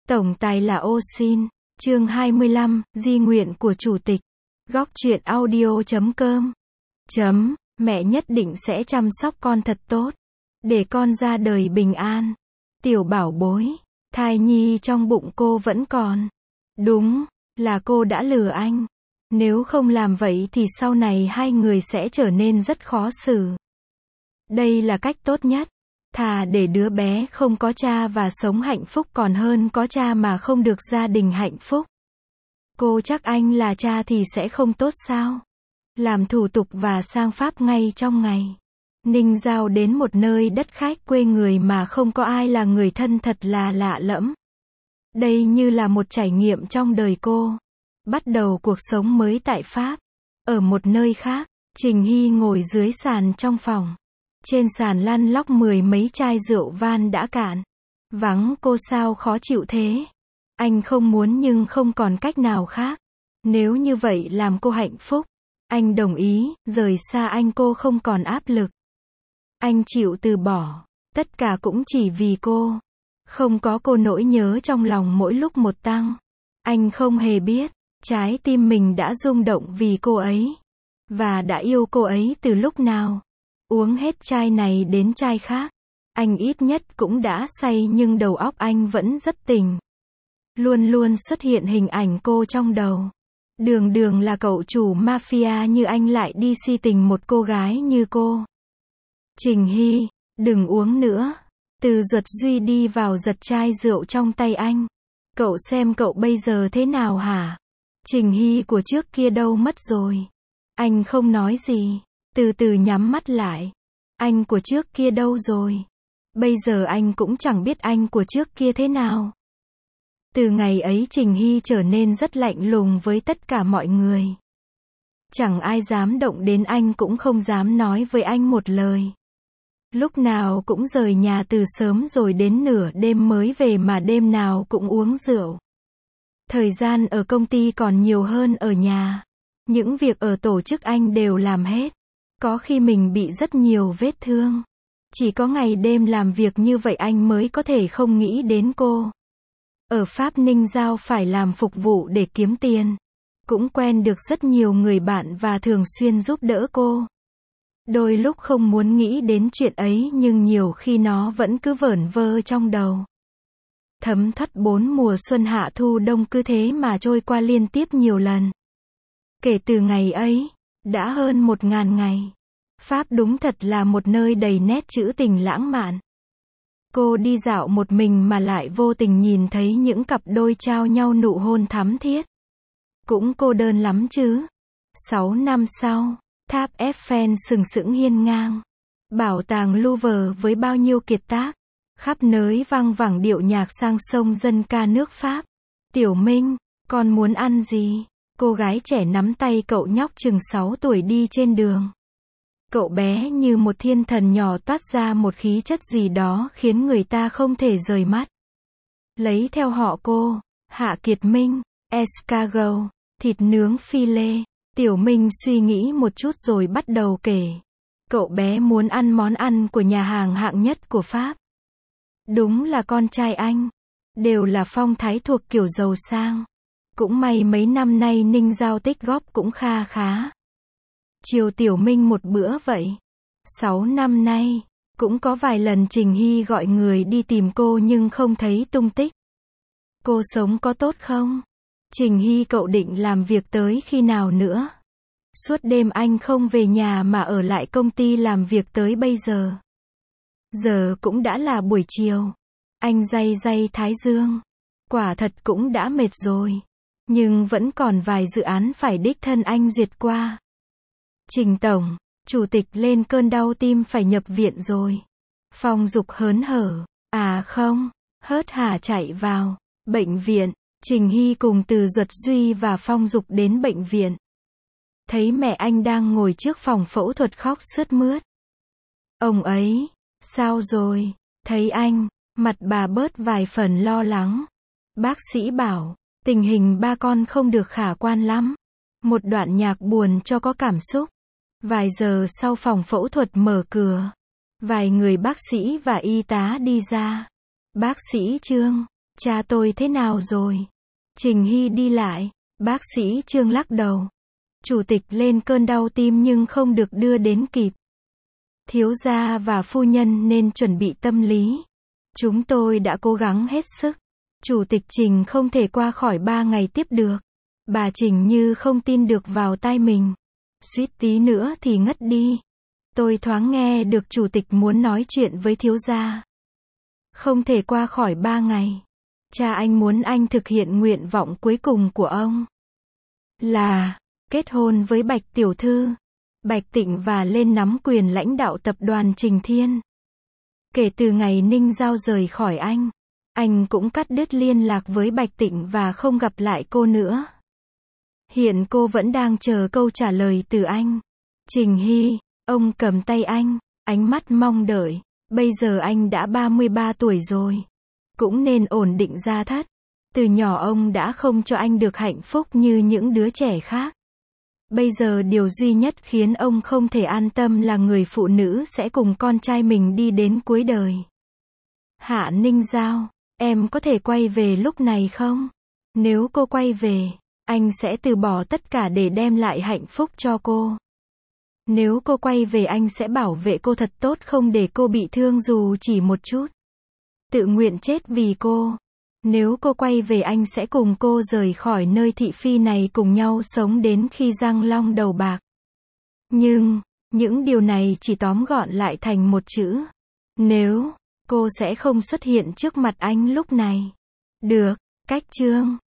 Tổng tài là ô xin. Chương 25, di nguyện của chủ tịch. Góc truyện audio.com. Mẹ nhất định sẽ chăm sóc con thật tốt, để con ra đời bình an. Tiểu bảo bối, thai nhi trong bụng cô vẫn còn. Đúng, là cô đã lừa anh. Nếu không làm vậy thì sau này hai người sẽ trở nên rất khó xử. Đây là cách tốt nhất. Thà để đứa bé không có cha và sống hạnh phúc còn hơn có cha mà không được gia đình hạnh phúc. Cô chắc anh là cha thì sẽ không tốt sao? Làm thủ tục và sang Pháp ngay trong ngày. Ninh Giao đến một nơi đất khách quê người mà không có ai là người thân thật là lạ lẫm. Đây như là một trải nghiệm trong đời cô. Bắt đầu cuộc sống mới tại Pháp. Ở một nơi khác, Trình Hy ngồi dưới sàn trong phòng. Trên sàn lăn lóc mười mấy chai rượu vang đã cạn. Vắng cô sao khó chịu thế? Anh không muốn nhưng không còn cách nào khác. Nếu như vậy làm cô hạnh phúc, anh đồng ý, rời xa anh cô không còn áp lực. Anh chịu từ bỏ, tất cả cũng chỉ vì cô. Không có cô nỗi nhớ trong lòng mỗi lúc một tăng. Anh không hề biết, trái tim mình đã rung động vì cô ấy. Và đã yêu cô ấy từ lúc nào. Uống hết chai này đến chai khác. Anh ít nhất cũng đã say nhưng đầu óc anh vẫn rất tỉnh. Luôn luôn xuất hiện hình ảnh cô trong đầu. Đường đường là cậu chủ mafia như anh lại đi si tình một cô gái như cô. Trình Hy, đừng uống nữa. Từ Duật Duy đi vào giật chai rượu trong tay anh. Cậu xem cậu bây giờ thế nào hả? Trình Hy của trước kia đâu mất rồi? Anh không nói gì. Từ từ nhắm mắt lại. Anh của trước kia đâu rồi? Bây giờ anh cũng chẳng biết anh của trước kia thế nào. Từ ngày ấy Trình Hy trở nên rất lạnh lùng với tất cả mọi người. Chẳng ai dám động đến anh cũng không dám nói với anh một lời. Lúc nào cũng rời nhà từ sớm rồi đến nửa đêm mới về mà đêm nào cũng uống rượu. Thời gian ở công ty còn nhiều hơn ở nhà. Những việc ở tổ chức anh đều làm hết. Có khi mình bị rất nhiều vết thương. Chỉ có ngày đêm làm việc như vậy anh mới có thể không nghĩ đến cô. Ở Pháp Ninh Giao phải làm phục vụ để kiếm tiền. Cũng quen được rất nhiều người bạn và thường xuyên giúp đỡ cô. Đôi lúc không muốn nghĩ đến chuyện ấy nhưng nhiều khi nó vẫn cứ vẩn vơ trong đầu. Thấm thoát 4 mùa xuân hạ thu đông cứ thế mà trôi qua liên tiếp nhiều lần. Kể từ ngày ấy, đã hơn 1000 ngày. Pháp đúng thật là một nơi đầy nét trữ tình lãng mạn. Cô đi dạo một mình mà lại vô tình nhìn thấy những cặp đôi trao nhau nụ hôn thắm thiết. Cũng cô đơn lắm chứ. 6 năm sau, tháp Eiffel sừng sững hiên ngang. Bảo tàng Louvre với bao nhiêu kiệt tác. Khắp nơi vang vẳng điệu nhạc sang sông dân ca nước Pháp. Tiểu Minh, con muốn ăn gì? Cô gái trẻ nắm tay cậu nhóc chừng 6 tuổi đi trên đường. Cậu bé như một thiên thần nhỏ toát ra một khí chất gì đó khiến người ta không thể rời mắt. Lấy theo họ cô, Hạ Kiệt Minh, escargot, thịt nướng phi lê. Tiểu Minh suy nghĩ một chút rồi bắt đầu kể. Cậu bé muốn ăn món ăn của nhà hàng hạng nhất của Pháp. Đúng là con trai anh. Đều là phong thái thuộc kiểu giàu sang. Cũng may mấy năm nay Ninh Giao tích góp cũng kha khá. Chiều Tiểu Minh một bữa vậy. 6 năm nay, cũng có vài lần Trình Hy gọi người đi tìm cô nhưng không thấy tung tích. Cô sống có tốt không? Trình Hy cậu định làm việc tới khi nào nữa? Suốt đêm anh không về nhà mà ở lại công ty làm việc tới bây giờ. Giờ cũng đã là buổi chiều. Anh day day thái dương. Quả thật cũng đã mệt rồi. Nhưng vẫn còn vài dự án phải đích thân anh duyệt qua. Trình Tổng, Chủ tịch lên cơn đau tim phải nhập viện rồi. Phong Dục hớn hở. À không, hớt hả chạy vào. Bệnh viện, Trình Hy cùng Từ Duật Duy và Phong Dục đến bệnh viện. Thấy mẹ anh đang ngồi trước phòng phẫu thuật khóc sướt mướt. Ông ấy, sao rồi? Thấy anh, mặt bà bớt vài phần lo lắng. Bác sĩ bảo, tình hình ba con không được khả quan lắm. Một đoạn nhạc buồn cho có cảm xúc. Vài giờ sau phòng phẫu thuật mở cửa. Vài người bác sĩ và y tá đi ra. Bác sĩ Trương, Cha tôi thế nào rồi? Trình Hy đi lại. Bác sĩ Trương lắc đầu. Chủ tịch lên cơn đau tim nhưng không được đưa đến kịp. Thiếu gia và phu nhân nên chuẩn bị tâm lý. Chúng tôi đã cố gắng hết sức. Chủ tịch Trình không thể qua khỏi 3 ngày tiếp được. Bà Trình như không tin được vào tai mình. Suýt tí nữa thì ngất đi. Tôi thoáng nghe được chủ tịch muốn nói chuyện với thiếu gia. Không thể qua khỏi 3 ngày. Cha anh muốn anh thực hiện nguyện vọng cuối cùng của ông. Là kết hôn với Bạch tiểu thư. Bạch Tịnh và lên nắm quyền lãnh đạo tập đoàn Trình Thiên. Kể từ ngày Ninh Giao rời khỏi anh cũng cắt đứt liên lạc với Bạch Tịnh và không gặp lại cô nữa. Hiện cô vẫn đang chờ câu trả lời từ anh. Trình Hy, ông cầm tay anh, ánh mắt mong đợi. Bây giờ anh đã 33 tuổi rồi. Cũng nên ổn định gia thất. Từ nhỏ ông đã không cho anh được hạnh phúc như những đứa trẻ khác. Bây giờ điều duy nhất khiến ông không thể an tâm là người phụ nữ sẽ cùng con trai mình đi đến cuối đời. Hạ Ninh Giao, em có thể quay về lúc này không? Nếu cô quay về, anh sẽ từ bỏ tất cả để đem lại hạnh phúc cho cô. Nếu cô quay về anh sẽ bảo vệ cô thật tốt không để cô bị thương dù chỉ một chút. Tự nguyện chết vì cô. Nếu cô quay về anh sẽ cùng cô rời khỏi nơi thị phi này cùng nhau sống đến khi răng long đầu bạc. Nhưng, những điều này chỉ tóm gọn lại thành một chữ. Nếu, cô sẽ không xuất hiện trước mặt anh lúc này. Được, cách chương.